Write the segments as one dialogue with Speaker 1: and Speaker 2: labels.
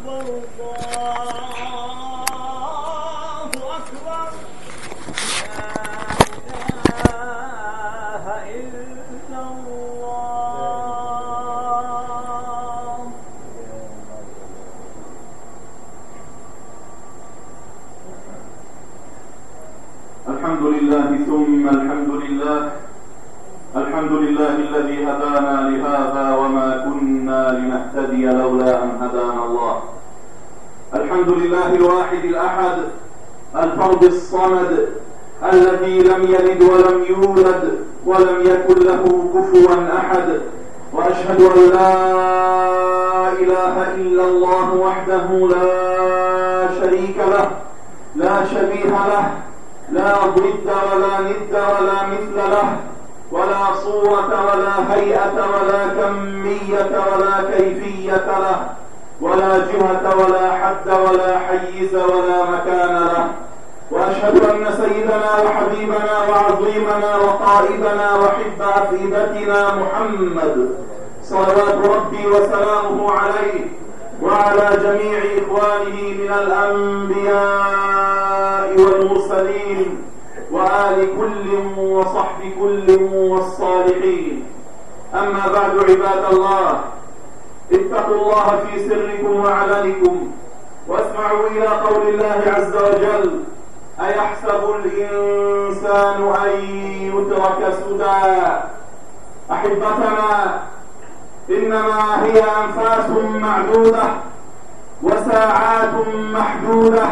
Speaker 1: الحمد لله ثم الحمد لله. الحمد لله الذي هدانا لهذا وما كنا لنهتدي لولا أن هدانا الله. الحمد لله الواحد الأحد الفرد الصمد الذي لم يلد ولم يولد ولم يكن له كفوا أحد، وأشهد أن لا إله إلا الله وحده لا شريك له لا شبيه له لا ضد ولا ند ولا مثل له، ولا صورة ولا هيئة ولا كمية ولا كيفية له، ولا جهة ولا حد ولا حيز ولا مكان له. وأشهد أن سيدنا وحبيبنا وعظيمنا وقائدنا وحب أفئدتنا محمد صلوات ربي وسلامه عليه وعلى جميع إخوانه من الأنبياء والمرسلين وآل كل وصحب كل والصالحين. أما بعد، عباد الله، اتقوا الله في سركم وعلنكم، واسمعوا إلى قول الله عز وجل: أيحسب الإنسان أن يترك سدى؟ أحبتنا، إنما هي أنفاس معدودة وساعات محدودة،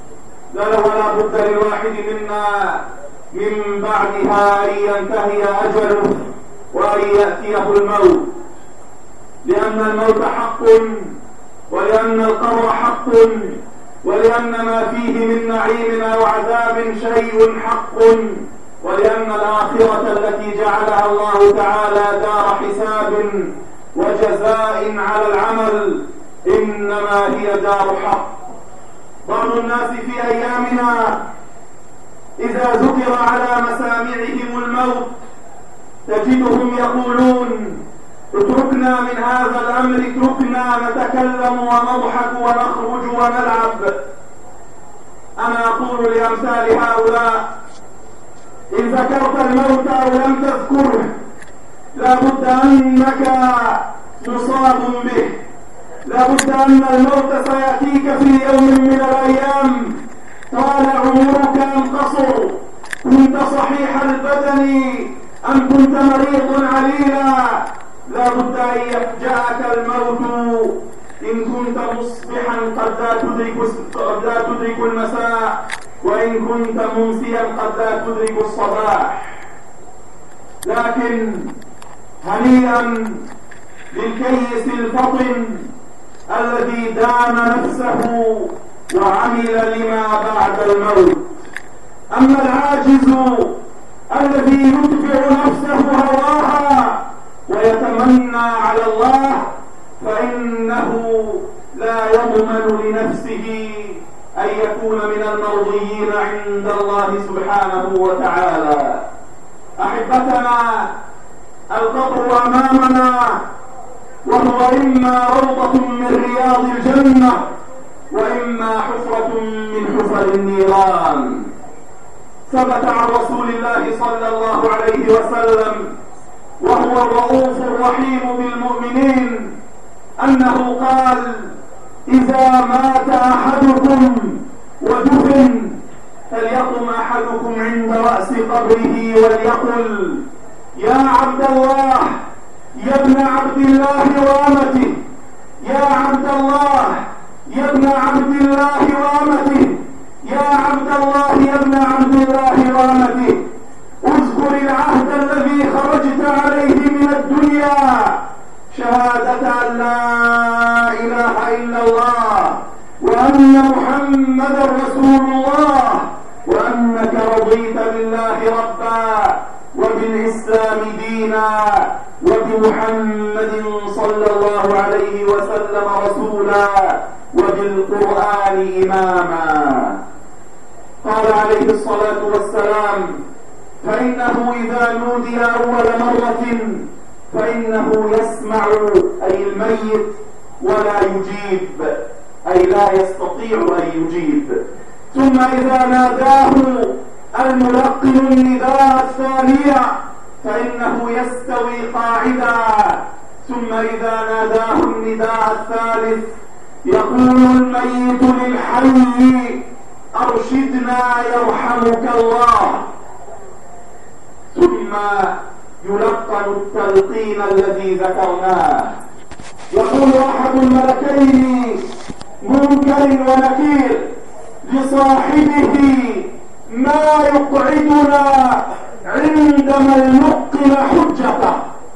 Speaker 1: ولا بد للواحد منا من بعدها أن ينتهي أجله وأن يأتيه الموت، لأن الموت حق، ولأن القبر حق، ولأن ما فيه من نعيم أو عذاب شيء حق، ولأن الآخرة التي جعلها الله تعالى دار حساب وجزاء على العمل إنما هي دار حق. بعض الناس في أيامنا إذا ذكر على مسامعهم الموت تجدهم يقولون: اتركنا من هذا الأمر، اتركنا نتكلم ونضحك ونخرج ونلعب. أنا أقول لأمثال هؤلاء: إن ذكرت الموت أو لم تذكره لابد أنك مصاب به، لابد أن الموت سيأتيك في يوم من الأيام. طال عمرك أم قصر، كنت صحيح البدن أم كنت مريض عليلا، لابد أن يفجأك الموت. إن كنت مصبحا قد لا تدرك المساء، وإن كنت ممسيا قد لا تدرك الصباح. لكن هنيئا للكيس الفطن الذي دان نفسه وعمل لما بعد الموت. أما العاجز الذي يتبع نفسه هواها ويتمنى على الله فإنه لا يضمن لنفسه أن يكون من المرضيين عند الله سبحانه وتعالى. أحبتنا، القبر أمامنا، وهو إما روضة من رياض الجنة وإما حفرة من حفر النيران. ثبت عن رسول الله صلى الله عليه وسلم وهو الرؤوف الرحيم بالمؤمنين أنه قال: إذا مات أحدكم ودفن فليقم أحدكم عند رأس قبره وليقل: يا عبد الله، يا ابن عبد الله وأمته، يا عبد الله، يا ابن عبد الله وأمته، يا عبد الله، يا ابن عبد الله وأمته، اذكر العهد الذي خرجت عليه من الدنيا، شهادة أن لا إله إلا الله وأن محمدا رسول الله، وأنك رضيت بالله ربا وبالإسلام دينا وبمحمد صلى الله عليه وسلم رسولا وبالقرآن إماما. قال عليه الصلاة والسلام: فإنه إذا نودي أول مرة فإنه يسمع، أي الميت، ولا يجيب، أي لا يستطيع أن يجيب. ثم إذا ناداه الملقن النداء الثانية فإنه يستوي قاعدا. ثم إذا ناداه النداء الثالث يقول الميت للحي أرشدنا يرحمك الله. ثم يلقن التلقين الذي ذكرناه. يقول أحد الملكين منكر ونكير لصاحبه ما يقعدنا عندما نلقن حجته.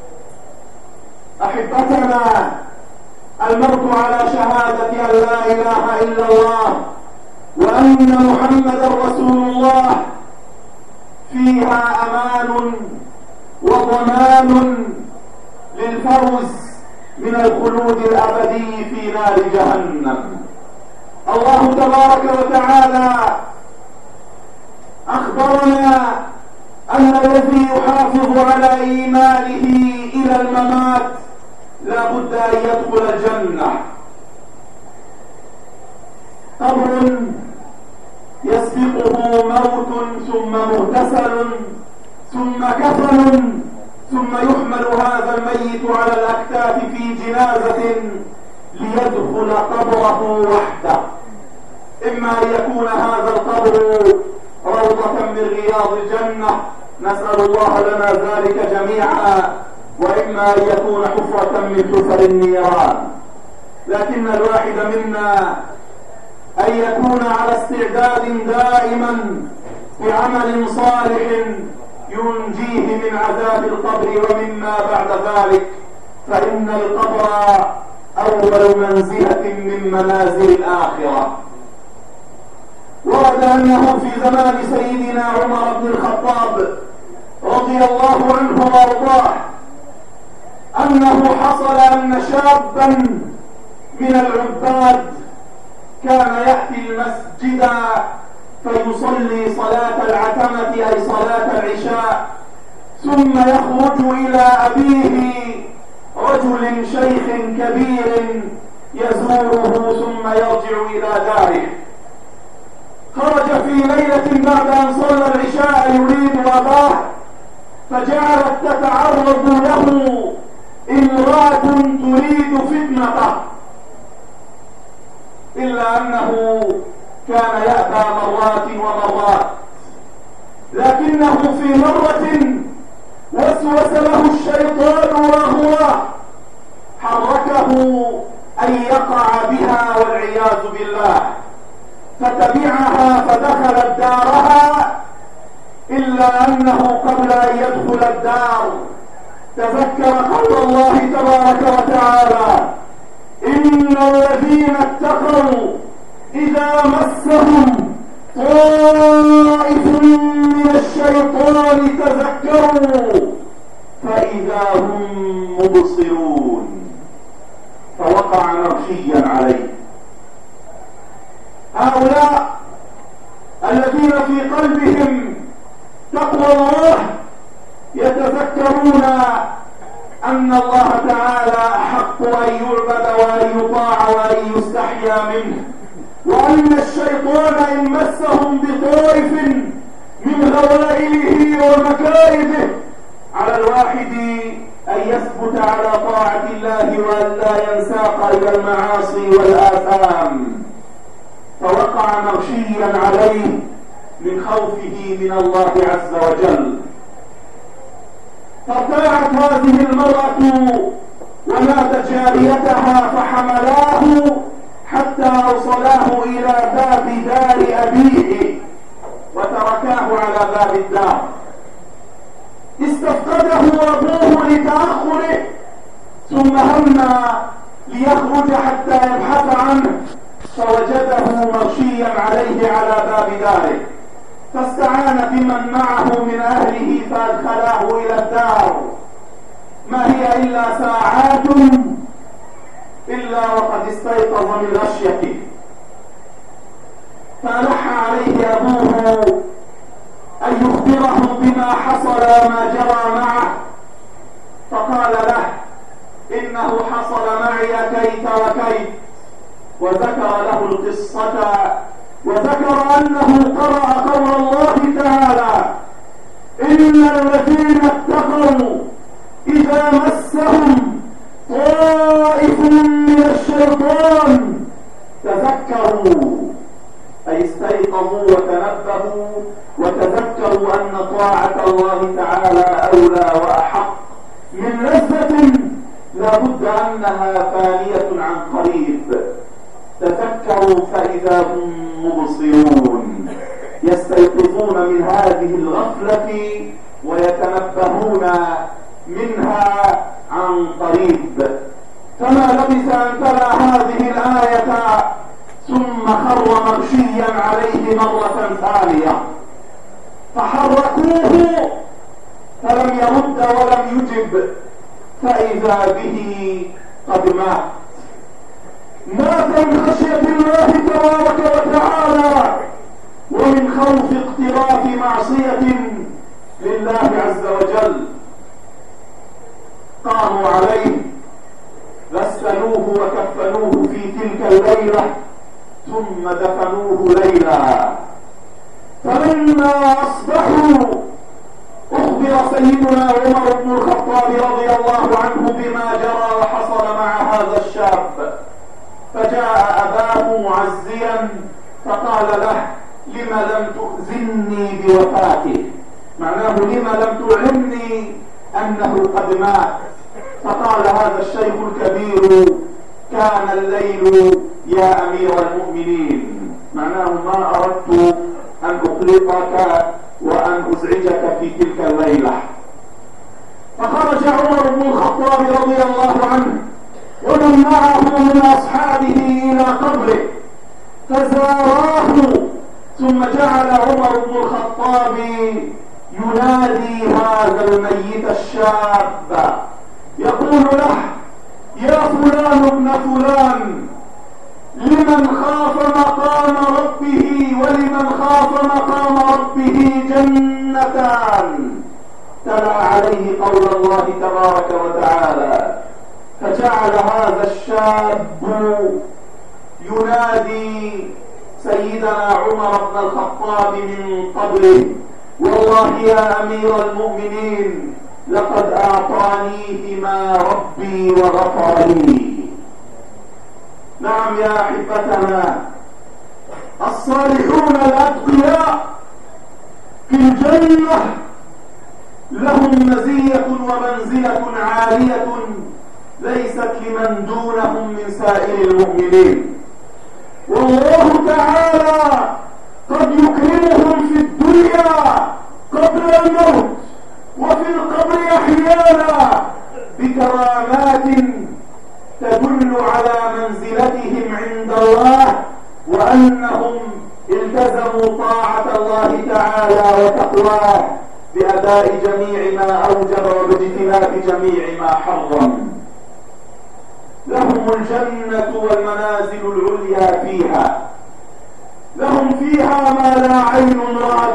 Speaker 1: أحبتنا، الموت على شهادة أن لا إله إلا الله وأن محمدا رسول الله فيها أمان وضمان للفوز من الخلود الأبدي في نار جهنم. الله تبارك وتعالى أخبرنا أن الذي يحافظ على إيمانه إلى الممات لا بد أن يدخل الجنة. قبر يسبقه موت ثم مغتسل ثم كفن ثم يحمل هذا الميت على الأكتاف في جنازة ليدخل قبره وحده. إما أن يكون هذا القبر روضة من رياض الجنة، نسأل الله لنا ذلك جميعا، وإما أن يكون حفرة من حفر النيران. لكن الواحد منا أن يكون على استعداد دائما بعمل صالح ينجيه من عذاب القبر ومما بعد ذلك، فإن القبر أول منزلة من منازل الآخرة. ورد أنه في زمان سيدنا عمر بن الخطاب رضي الله عنه وارضاه أنه حصل أن شابا من العباد كان يأتي المسجد فيصلي صلاة العتمة أي صلاة العشاء، ثم يخرج إلى أبيه رجل شيخ كبير يزوره ثم يرجع إلى داره. خرج في ليلة بعد أن صلى العشاء يريد أباه، فجعلت تتعرض له امرأة تريد فتنته، إلا أنه كان يأبى مرات ومرات، لكنه في مرة وسوس له الشيطان وهو حركه أن يقع بها والعياذ بالله، فتبعها فدخلت دارها، إلا أنه قبل أن يدخل الدار تذكر قول الله تبارك وتعالى: إن الذين اتقوا إذا مسهم طائف من الشيطان تذكروا فإذا هم مبصرون، فوقع مغشيا عليه. هؤلاء الذين في قلبهم تقوى الله يتذكرون أن الله تعالى أحق أن يعبد وأن يطاع وأن يستحيا منه، وأن الشيطان إن مسهم بطائف من غوائله ومكائده على الواحد أن يثبت على طاعة الله وأن لا ينساق إلى المعاصي والآثام، فوقع مغشيا عليه من خوفه من الله عز وجل. فارتاعت هذه المرأة ونادت جاريتها فحملاه حتى أوصلاه إلى باب دار أبيه وتركاه على باب الدار. استفقده أبوه لتأخره، ثم هم ليخرج حتى يبحث عنه، فوجده مغشيا عليه على باب داره، فاستعان بمن معه من أهله فأدخلاه إلى الدار. ما هي إلا ساعات إلا وقد استيقظ من غشيته، فألح عليه أبوه أن يخبره بما حصل وما جرى معه، فقال له: إنه حصل معي كيت وكيت، وذكر له القصة، وذكر أنه قرأ قول الله تعالى: إن الذين اتقوا إذا مسهم طائف من الشيطان تذكروا، أي استيقظوا وتنبهوا وتذكروا أن طاعة الله تعالى أولى وأحق من لذة لا بد أنها فانية عن قريب. تذكروا فإذا هم مبصرون، يستيقظون من هذه الغفلة ويتنبهون منها عن قريب. فما لبث أن تلا هذه الآية ثم خر مغشيا عليه مرة ثانية، فحركوه فلم يرد ولم يجب، فإذا به قد مات من خشية الله تبارك وتعالى ومن خوف اقتراف معصية لله عز وجل. قاموا عليه، غسلوه وكفنوه في تلك الليلة ثم دفنوه ليلا. فلما أصبحوا أخبر سيدنا عمر بن الخطاب رضي الله عنه بما جرى وحصل مع هذا الشاب، فجاء أباه معزيا فقال له: لم لم تؤذني بوفاته؟ معناه لم لم تعلمني أنه قد مات؟ فقال هذا الشيخ الكبير: كان الليل يا أمير المؤمنين، معناه ما أردت أن أقلقك وأن أزعجك في تلك الليلة. فخرج عمر بن الخطاب رضي الله عنه ومن معه من أصحابه إلى قبره فزاراه، ثم جعل عمر بن الخطاب ينادي هذا الميت الشاب يقول له: يا فلان ابن فلان، لمن خاف مقام ربه ولمن خاف مقام ربه جنتان. تلا عليه قول الله تبارك وتعالى، فجعل هذا الشاب ينادي سيدنا عمر بن الخطاب من قبره: والله يا أمير المؤمنين لقد أعطانيهما ربي وغفر لي. نعم يا أحبتنا، الصالحون الأتقياء في الجنة لهم مزية ومنزلة عالية ليست لمن دونهم من سائر المؤمنين. والله تعالى قد يكرمهم في الدنيا قبل الموت وفي القبر أحيانا بكرامات تدل على منزلتهم عند الله وأنهم التزموا طاعة الله تعالى وتقواه بأداء جميع ما أوجب وباجتناب جميع ما حرم. لهم الجنة والمنازل العليا فيها، لهم فيها ما لا عين رأت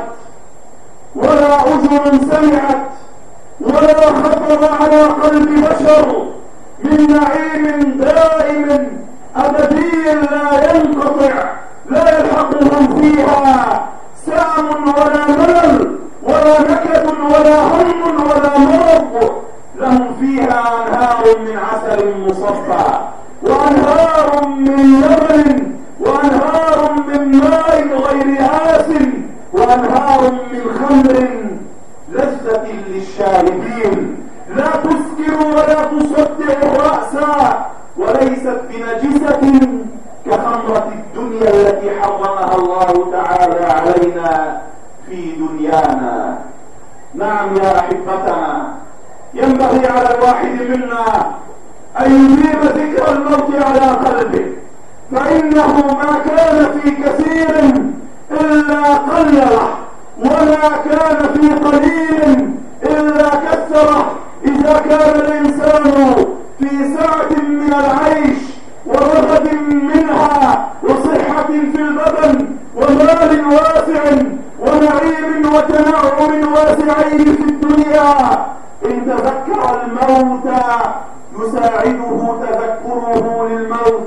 Speaker 1: ولا أذن سمعت ولا خطر على قلب بشر من نعيم دائم أبدي لا ينقطع، لا يلحقهم فيها سام ولا ملل ولا نكد ولا هم ولا مرض. لهم فيها أنهار من عسل مصفى وأنهار من لبن وأنهار من ماء غير آسن وأنهار من خمر لذة للشاربين لا تسكر ولا تصدع الرأس وليست بنجسة كخمرة الدنيا التي حرمها الله تعالى علينا في دنيانا. نعم يا أحبتنا، ينبغي على الواحد منا أن يديم ذكر الموت على قلبه، فإنه ما كان في كثير إلا قلله ولا كان في قليل إلا كثره. إذا كان الإنسان في سعة من العيش ورغد منها وصحة في البدن ومال واسع ونعيم وتنعم واسعين في الدنيا، إن تذكر الموت يساعده تذكره للموت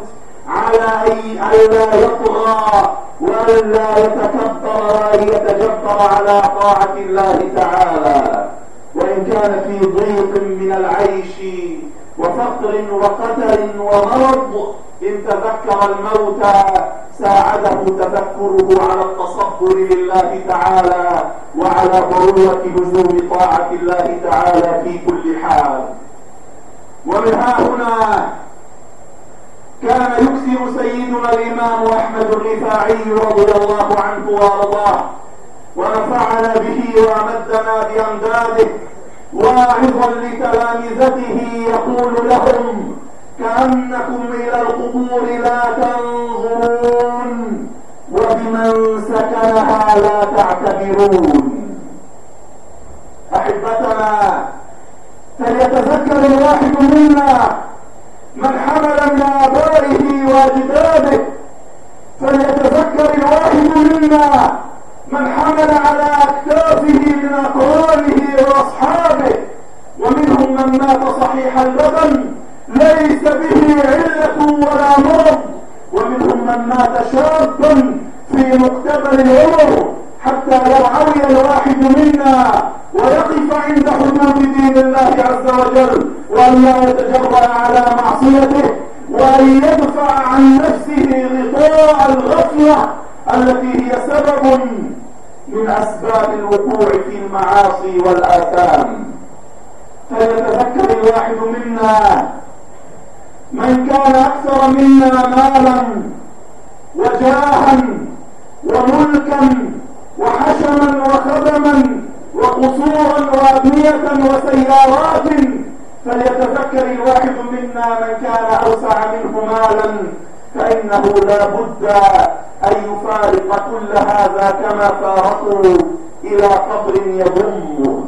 Speaker 1: على ألا يطغى وألا يتكبر وأن يتجبر على طاعة الله تعالى، وإن كان في ضيق من العيش وفقر وقتل ومرض إن تذكر الموت ساعده تذكره على التصبر لله تعالى وعلى ضرورة لزوم طاعة الله تعالى في كل حال. ومن ها هنا كان يكثر سيدنا الإمام أحمد الرفاعي رضي الله عنه وارضاه ونفعنا به وأمدنا بأمداده واعظا لتلامذته يقول لهم: كأنكم إلى القبور لا تنظرون وبمن سكنها لا تعتبرون. أحبتنا، فليتذكر الواحد منا من حمل من آبائه وأجداده، فليتذكر الواحد منا من حمل على أكتافه من أقرانه وأصحابه، ومنهم من مات صحيح البدن ليس به علة ولا مرض، ومنهم من مات شابا في مقتبل العمر، حتى يرعوي الواحد منا ويقف عند حدود دين الله عز وجل وأن لا يتجرأ على معصيته، وأن يدفع عن نفسه غطاء الغفلة التي هي سبب من أسباب الوقوع في المعاصي والآثام. فليتذكر الواحد منا من كان أكثر منا مالا وجاها وملكا وحشما وخدما وقصورا وأبنية وسيارات، فليتذكر الواحد منا من كان أوسع منه مالا فإنه لا بد أن يفارق كل هذا كما فارقوا إلى قبر يضمه.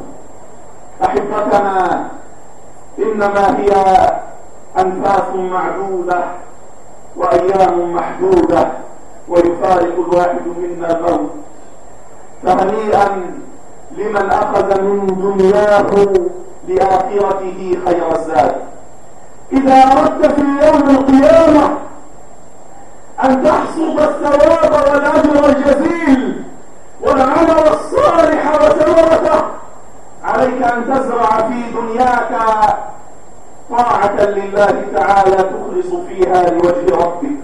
Speaker 1: أحبتنا، إنما هي أنفاس معدودة وأيام محدودة ويفارق الواحد منا الموت. فهنيئا لمن أخذ من دنياه لآخرته خير الزاد. إذا أردت في يوم القيامة أن تحصد الثواب والأجر الجزيل والعمل الصالح وثمرته، عليك أن تزرع في دنياك طاعة لله تعالى تخلص فيها لوجه ربك،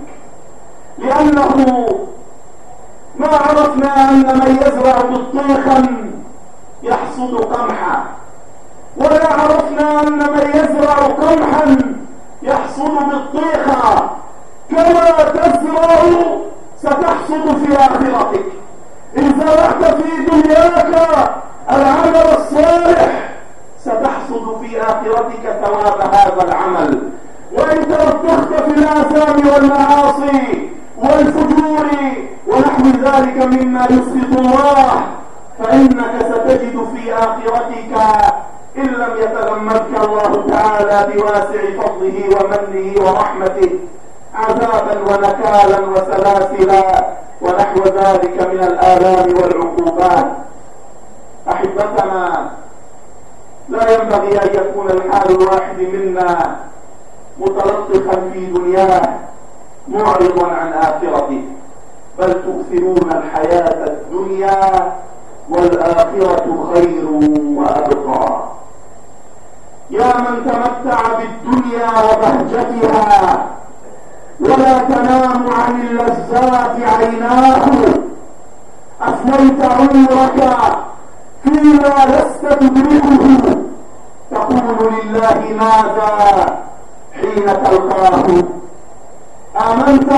Speaker 1: لأنه ما عرفنا أن من يزرع بطيخا يحصد قمحا، ولا عرفنا أن من يزرع قمحا يحصد بطيخا. كما تزرع ستحصد في آخرتك. إن زرعت في دنياك العمل الصالح ستحصد في آخرتك ثواب هذا العمل، وإن ترتخت في الآثام والمعاصي والفجور ونحو ذلك مما يسخط الله فإنك ستجد في آخرتك إن لم يتغمدك الله تعالى بواسع فضله ومنه ورحمته عذابا ونكالا وسلاسلا ونحو ذلك من الآلام والعقوبات. أحبتنا، لا ينبغي أن يكون الحال الواحد منا متلطخا في دنياه معرضا عن آخرته، بل تؤثرون الحياة الدنيا والآخرة خير وأبقى. يا من تمتع بالدنيا وبهجتها ولا تنام عن اللذات عيناه، أفنيت عمرك فيما لست تدركه، تقول لله ماذا حين تلقاه. آمنت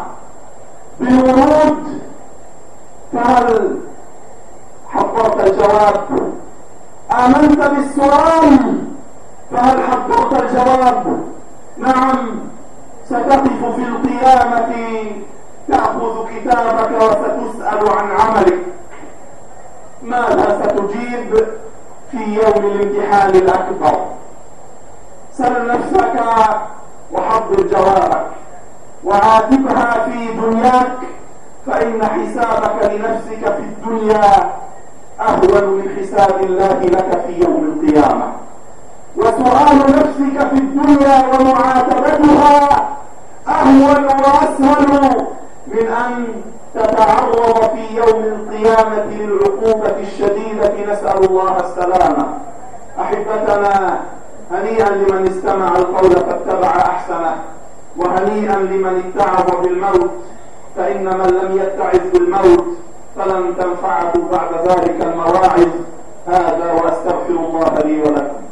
Speaker 1: بالورود فهل حضرت الجواب؟ آمنت بالسؤال فهل حضرت الجواب؟ نعم، ستقف في القيامة تأخذ كتابك وستسأل عن عملك. ماذا ستجيب في يوم الامتحان الأكبر؟ سل نفسك وحضر جوابك وعاتبها في دنياك، فإن حسابك لنفسك في الدنيا أهون من حساب الله لك في يوم القيامة. وسؤال نفسك في الدنيا ومعاتبتها أهون وأسهل من أن تتعرض في يوم القيامة للعقوبة الشديدة، نسأل الله السلامة. أحبتنا، هنيئا لمن استمع القول فاتبع أحسنه، وهنيئا لمن اتعظ بالموت، فإن من لم يتعظ بالموت فلن تنفعه بعد ذلك المواعظ. هذا وأستغفر الله لي ولكم.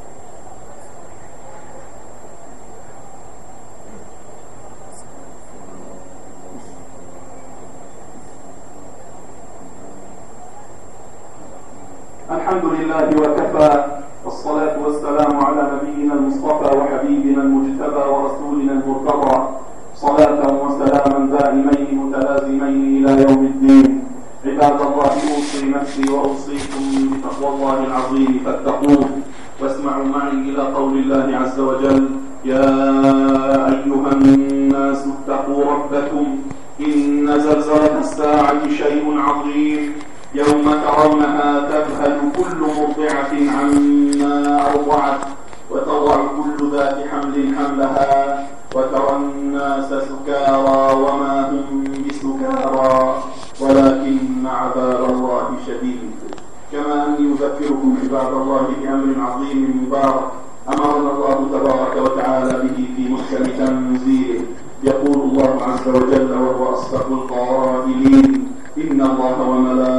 Speaker 1: الحمد لله وكفى، والصلاة والسلام على نبينا المصطفى وحبيبنا المجتبى ورسولنا المرتضى، صلاة وسلاما دائمين متلازمين إلى يوم الدين. عباد الله، أوصي نفسي وأوصيكم بتقوى الله العظيم فاتقوه، واسمعوا معي إلى قول الله عز وجل: يا أيها الناس اتقوا ربكم إن زلزلة الساعة شيء عظيم، يوم ترونها تذهل كل مرضعة عما أرضعت وتضع كل ذات حمل حملها وترى الناس سكارى وما هم بسكارى ولكن عذاب الله شديد. كما أني أذكركم عباد الله بأمر عظيم مبارك أمرنا الله تبارك وتعالى به في محكم تنزيله. يقول الله عز وجل وهو أصدق القائلين: إن الله وملائكته